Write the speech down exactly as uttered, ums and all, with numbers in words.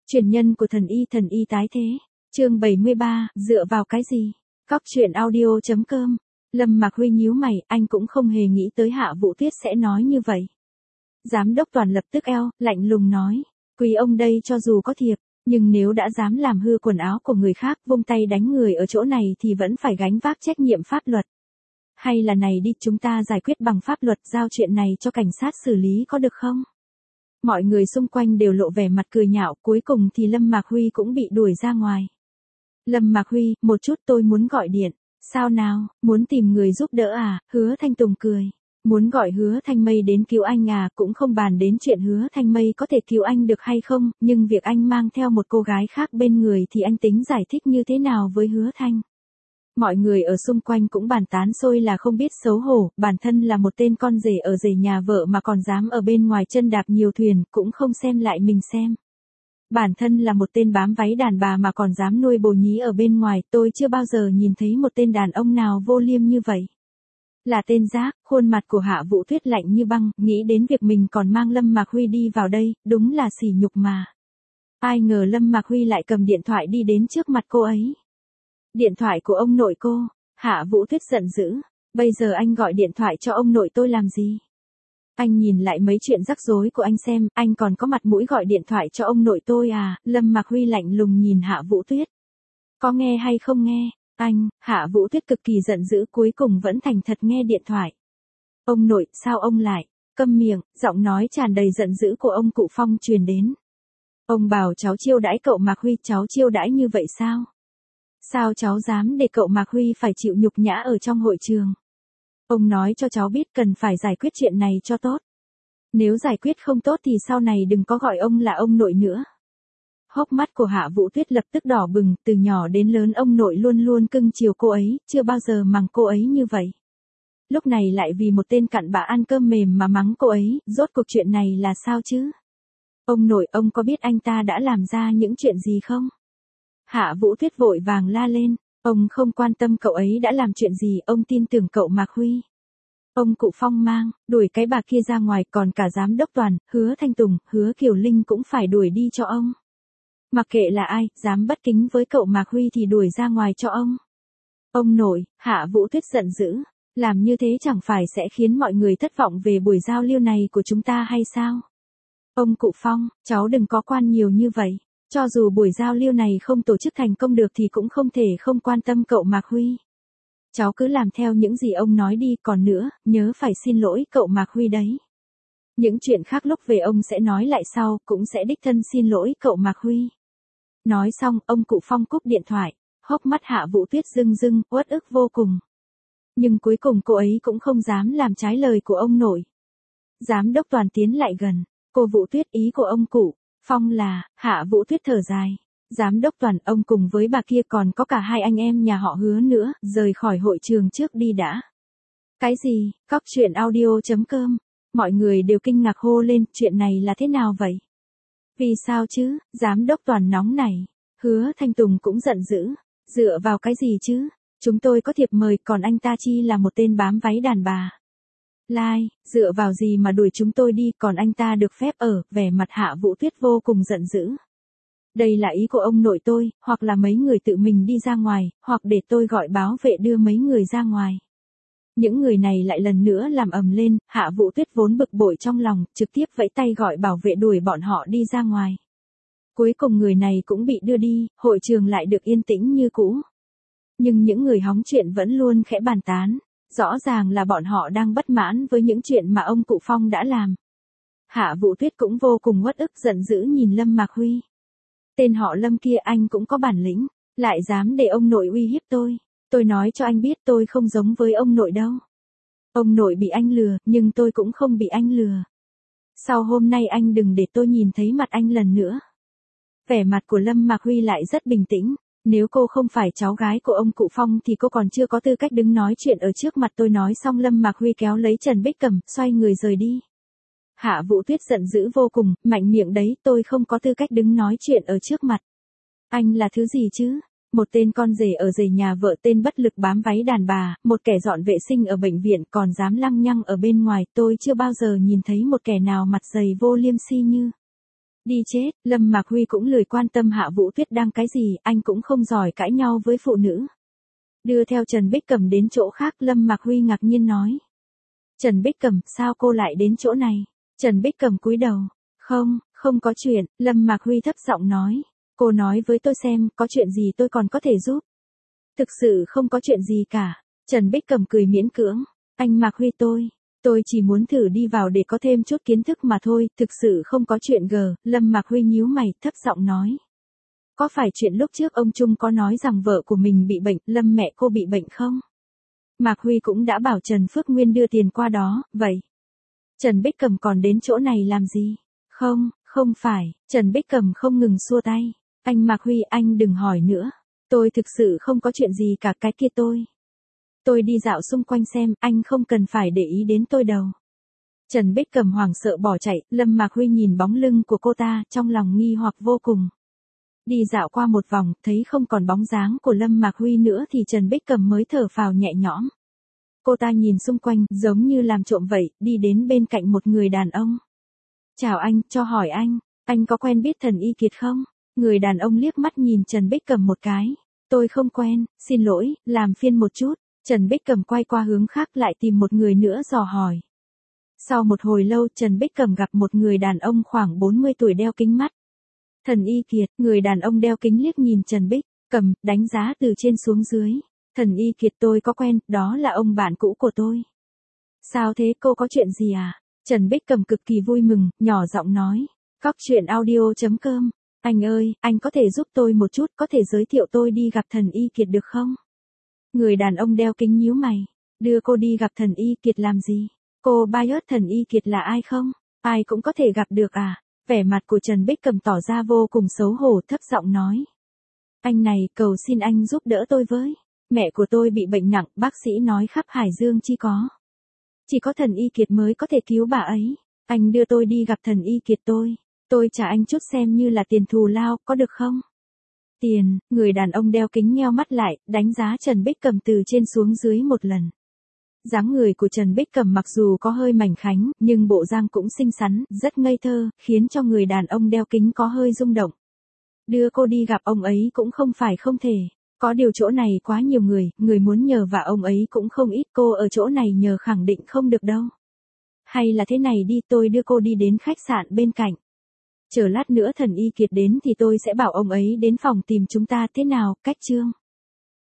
Truyền nhân của thần y thần y tái thế. Chương bảy mươi ba, dựa vào cái gì? Cóc truyện audio chấm com. Lâm Mạc Huy nhíu mày, anh cũng không hề nghĩ tới Hạ Vũ Tuyết sẽ nói như vậy. Giám đốc Toàn lập tức eo, lạnh lùng nói, quý ông đây cho dù có thiệp, nhưng nếu đã dám làm hư quần áo của người khác, vung tay đánh người ở chỗ này thì vẫn phải gánh vác trách nhiệm pháp luật. Hay là này đi, chúng ta giải quyết bằng pháp luật, giao chuyện này cho cảnh sát xử lý có được không? Mọi người xung quanh đều lộ vẻ mặt cười nhạo, cuối cùng thì Lâm Mạc Huy cũng bị đuổi ra ngoài. Lâm Mạc Huy, một chút tôi muốn gọi điện. Sao nào, muốn tìm người giúp đỡ à? Hứa Thanh Tùng cười. Muốn gọi Hứa Thanh Mây đến cứu anh à? Cũng không bàn đến chuyện Hứa Thanh Mây có thể cứu anh được hay không, nhưng việc anh mang theo một cô gái khác bên người thì anh tính giải thích như thế nào với Hứa Thanh? Mọi người ở xung quanh cũng bàn tán sôi là không biết xấu hổ, bản thân là một tên con rể ở rể nhà vợ mà còn dám ở bên ngoài chân đạp nhiều thuyền, cũng không xem lại mình xem. Bản thân là một tên bám váy đàn bà mà còn dám nuôi bồ nhí ở bên ngoài, tôi chưa bao giờ nhìn thấy một tên đàn ông nào vô liêm như vậy. Là tên rác, khuôn mặt của Hạ Vũ Tuyết lạnh như băng, nghĩ đến việc mình còn mang Lâm Mạc Huy đi vào đây, đúng là sỉ nhục mà. Ai ngờ Lâm Mạc Huy lại cầm điện thoại đi đến trước mặt cô ấy. Điện thoại của ông nội cô. Hạ Vũ Tuyết giận dữ, bây giờ anh gọi điện thoại cho ông nội tôi làm gì? Anh nhìn lại mấy chuyện rắc rối của anh xem, anh còn có mặt mũi gọi điện thoại cho ông nội tôi à? Lâm Mạc Huy lạnh lùng nhìn Hạ Vũ Tuyết. Có nghe hay không nghe? Anh, Hạ Vũ Tuyết cực kỳ giận dữ, cuối cùng vẫn thành thật nghe điện thoại. Ông nội, sao ông lại? Câm miệng, giọng nói tràn đầy giận dữ của ông cụ Phong truyền đến. Ông bảo cháu chiêu đãi cậu Mạc Huy, cháu chiêu đãi như vậy sao? Sao cháu dám để cậu Mạc Huy phải chịu nhục nhã ở trong hội trường? Ông nói cho cháu biết cần phải giải quyết chuyện này cho tốt. Nếu giải quyết không tốt thì sau này đừng có gọi ông là ông nội nữa. Hốc mắt của Hạ Vũ Tuyết lập tức đỏ bừng, từ nhỏ đến lớn ông nội luôn luôn cưng chiều cô ấy, chưa bao giờ mắng cô ấy như vậy. Lúc này lại vì một tên cặn bã ăn cơm mềm mà mắng cô ấy, rốt cuộc chuyện này là sao chứ? Ông nội, ông có biết anh ta đã làm ra những chuyện gì không? Hạ Vũ Tuyết vội vàng la lên, ông không quan tâm cậu ấy đã làm chuyện gì, ông tin tưởng cậu Mạc Huy. Ông cụ Phong mang, đuổi cái bà kia ra ngoài, còn cả giám đốc Toàn, Hứa Thanh Tùng, Hứa Kiều Linh cũng phải đuổi đi cho ông. Mặc kệ là ai, dám bất kính với cậu Mạc Huy thì đuổi ra ngoài cho ông. Ông nội, Hạ Vũ Tuyết giận dữ, làm như thế chẳng phải sẽ khiến mọi người thất vọng về buổi giao lưu này của chúng ta hay sao? Ông cụ Phong, cháu đừng có quan nhiều như vậy. Cho dù buổi giao lưu này không tổ chức thành công được thì cũng không thể không quan tâm cậu Mạc Huy. Cháu cứ làm theo những gì ông nói đi, còn nữa, nhớ phải xin lỗi cậu Mạc Huy đấy. Những chuyện khác lúc về ông sẽ nói lại sau, cũng sẽ đích thân xin lỗi cậu Mạc Huy. Nói xong, ông cụ Phong cúp điện thoại, hốc mắt Hạ Vũ Tuyết rưng rưng, uất ức vô cùng. Nhưng cuối cùng cô ấy cũng không dám làm trái lời của ông nội. Giám đốc Toàn tiến lại gần, cô Vũ Tuyết, ý của ông cụ Phong là, Hạ Vũ Tuyết thở dài. Giám đốc Toàn, ông cùng với bà kia còn có cả hai anh em nhà họ Hứa nữa, rời khỏi hội trường trước đi đã. Cái gì? Cóc truyện audio chấm com. Mọi người đều kinh ngạc hô lên, chuyện này là thế nào vậy? Vì sao chứ? Giám đốc Toàn nóng này. Hứa Thanh Tùng cũng giận dữ. Dựa vào cái gì chứ? Chúng tôi có thiệp mời, còn anh ta chi là một tên bám váy đàn bà. Lai, dựa vào gì mà đuổi chúng tôi đi, còn anh ta được phép ở? Vẻ mặt Hạ Vũ Tuyết vô cùng giận dữ. Đây là ý của ông nội tôi, hoặc là mấy người tự mình đi ra ngoài, hoặc để tôi gọi báo vệ đưa mấy người ra ngoài. Những người này lại lần nữa làm ầm lên, Hạ Vũ Tuyết vốn bực bội trong lòng, trực tiếp vẫy tay gọi bảo vệ đuổi bọn họ đi ra ngoài. Cuối cùng người này cũng bị đưa đi, hội trường lại được yên tĩnh như cũ. Nhưng những người hóng chuyện vẫn luôn khẽ bàn tán. Rõ ràng là bọn họ đang bất mãn với những chuyện mà ông cụ Phong đã làm. Hạ Vũ Tuyết cũng vô cùng uất ức, giận dữ nhìn Lâm Mạc Huy. Tên họ Lâm kia, anh cũng có bản lĩnh, lại dám để ông nội uy hiếp tôi. Tôi nói cho anh biết, tôi không giống với ông nội đâu. Ông nội bị anh lừa, nhưng tôi cũng không bị anh lừa. Sau hôm nay anh đừng để tôi nhìn thấy mặt anh lần nữa. Vẻ mặt của Lâm Mạc Huy lại rất bình tĩnh. Nếu cô không phải cháu gái của ông cụ Phong thì cô còn chưa có tư cách đứng nói chuyện ở trước mặt tôi. Nói xong Lâm Mạc Huy kéo lấy Trần Bích Cẩm, xoay người rời đi. Hạ Vũ Tuyết giận dữ vô cùng, mạnh miệng đấy, tôi không có tư cách đứng nói chuyện ở trước mặt. Anh là thứ gì chứ? Một tên con rể ở rể nhà vợ, tên bất lực bám váy đàn bà, một kẻ dọn vệ sinh ở bệnh viện còn dám lăng nhăng ở bên ngoài, tôi chưa bao giờ nhìn thấy một kẻ nào mặt dày vô liêm si như. Đi chết, Lâm Mạc Huy cũng lười quan tâm Hạ Vũ Tuyết đang cái gì, anh cũng không giỏi cãi nhau với phụ nữ. Đưa theo Trần Bích Cẩm đến chỗ khác, Lâm Mạc Huy ngạc nhiên nói. Trần Bích Cẩm, sao cô lại đến chỗ này? Trần Bích Cẩm cúi đầu. Không, không có chuyện, Lâm Mạc Huy thấp giọng nói. Cô nói với tôi xem, có chuyện gì tôi còn có thể giúp. Thực sự không có chuyện gì cả. Trần Bích Cẩm cười miễn cưỡng. Anh Mạc Huy tôi, tôi chỉ muốn thử đi vào để có thêm chút kiến thức mà thôi, thực sự không có chuyện gờ. Lâm Mạc Huy nhíu mày, thấp giọng nói. Có phải chuyện lúc trước ông Trung có nói rằng vợ của mình bị bệnh, Lâm mẹ cô bị bệnh không? Mạc Huy cũng đã bảo Trần Phước Nguyên đưa tiền qua đó, vậy. Trần Bích Cẩm còn đến chỗ này làm gì? Không, không phải, Trần Bích Cẩm không ngừng xua tay. Anh Mạc Huy, anh đừng hỏi nữa. Tôi thực sự không có chuyện gì cả, cái kia tôi. Tôi đi dạo xung quanh xem, anh không cần phải để ý đến tôi đâu. Trần Bích Cẩm hoảng sợ bỏ chạy, Lâm Mạc Huy nhìn bóng lưng của cô ta, trong lòng nghi hoặc vô cùng. Đi dạo qua một vòng, thấy không còn bóng dáng của Lâm Mạc Huy nữa thì Trần Bích Cẩm mới thở phào nhẹ nhõm. Cô ta nhìn xung quanh, giống như làm trộm vậy, đi đến bên cạnh một người đàn ông. Chào anh, cho hỏi anh, anh có quen biết Thần Y Kiệt không? Người đàn ông liếc mắt nhìn Trần Bích Cẩm một cái. Tôi không quen, xin lỗi, làm phiền một chút. Trần Bích Cẩm quay qua hướng khác lại tìm một người nữa dò hỏi. Sau một hồi lâu Trần Bích Cẩm gặp một người đàn ông khoảng bốn mươi tuổi đeo kính mắt. Thần Y Kiệt, người đàn ông đeo kính liếc nhìn Trần Bích Cẩm, đánh giá từ trên xuống dưới. Thần Y Kiệt tôi có quen, đó là ông bạn cũ của tôi. Sao thế, cô có chuyện gì à? Trần Bích Cẩm cực kỳ vui mừng, nhỏ giọng nói. Cóc truyện audio chấm com. Anh ơi, anh có thể giúp tôi một chút, có thể giới thiệu tôi đi gặp Thần Y Kiệt được không? Người đàn ông đeo kính nhíu mày. Đưa cô đi gặp Thần Y Kiệt làm gì? Cô biết Thần Y Kiệt là ai không? Ai cũng có thể gặp được à? Vẻ mặt của Trần Bích Cẩm tỏ ra vô cùng xấu hổ, thấp giọng nói. Anh này, cầu xin anh giúp đỡ tôi với. Mẹ của tôi bị bệnh nặng, bác sĩ nói khắp Hải Dương chỉ có. Chỉ có Thần Y Kiệt mới có thể cứu bà ấy. Anh đưa tôi đi gặp Thần Y Kiệt tôi. Tôi trả anh chút xem như là tiền thù lao, có được không? Tiền, người đàn ông đeo kính nheo mắt lại, đánh giá Trần Bích Cẩm từ trên xuống dưới một lần. Dáng người của Trần Bích Cẩm mặc dù có hơi mảnh khảnh, nhưng bộ dạng cũng xinh xắn, rất ngây thơ, khiến cho người đàn ông đeo kính có hơi rung động. Đưa cô đi gặp ông ấy cũng không phải không thể. Có điều chỗ này quá nhiều người, người muốn nhờ và ông ấy cũng không ít, cô ở chỗ này nhờ khẳng định không được đâu. Hay là thế này đi, tôi đưa cô đi đến khách sạn bên cạnh. Chờ lát nữa Thần Y Kiệt đến thì tôi sẽ bảo ông ấy đến phòng tìm chúng ta, thế nào, cách chương.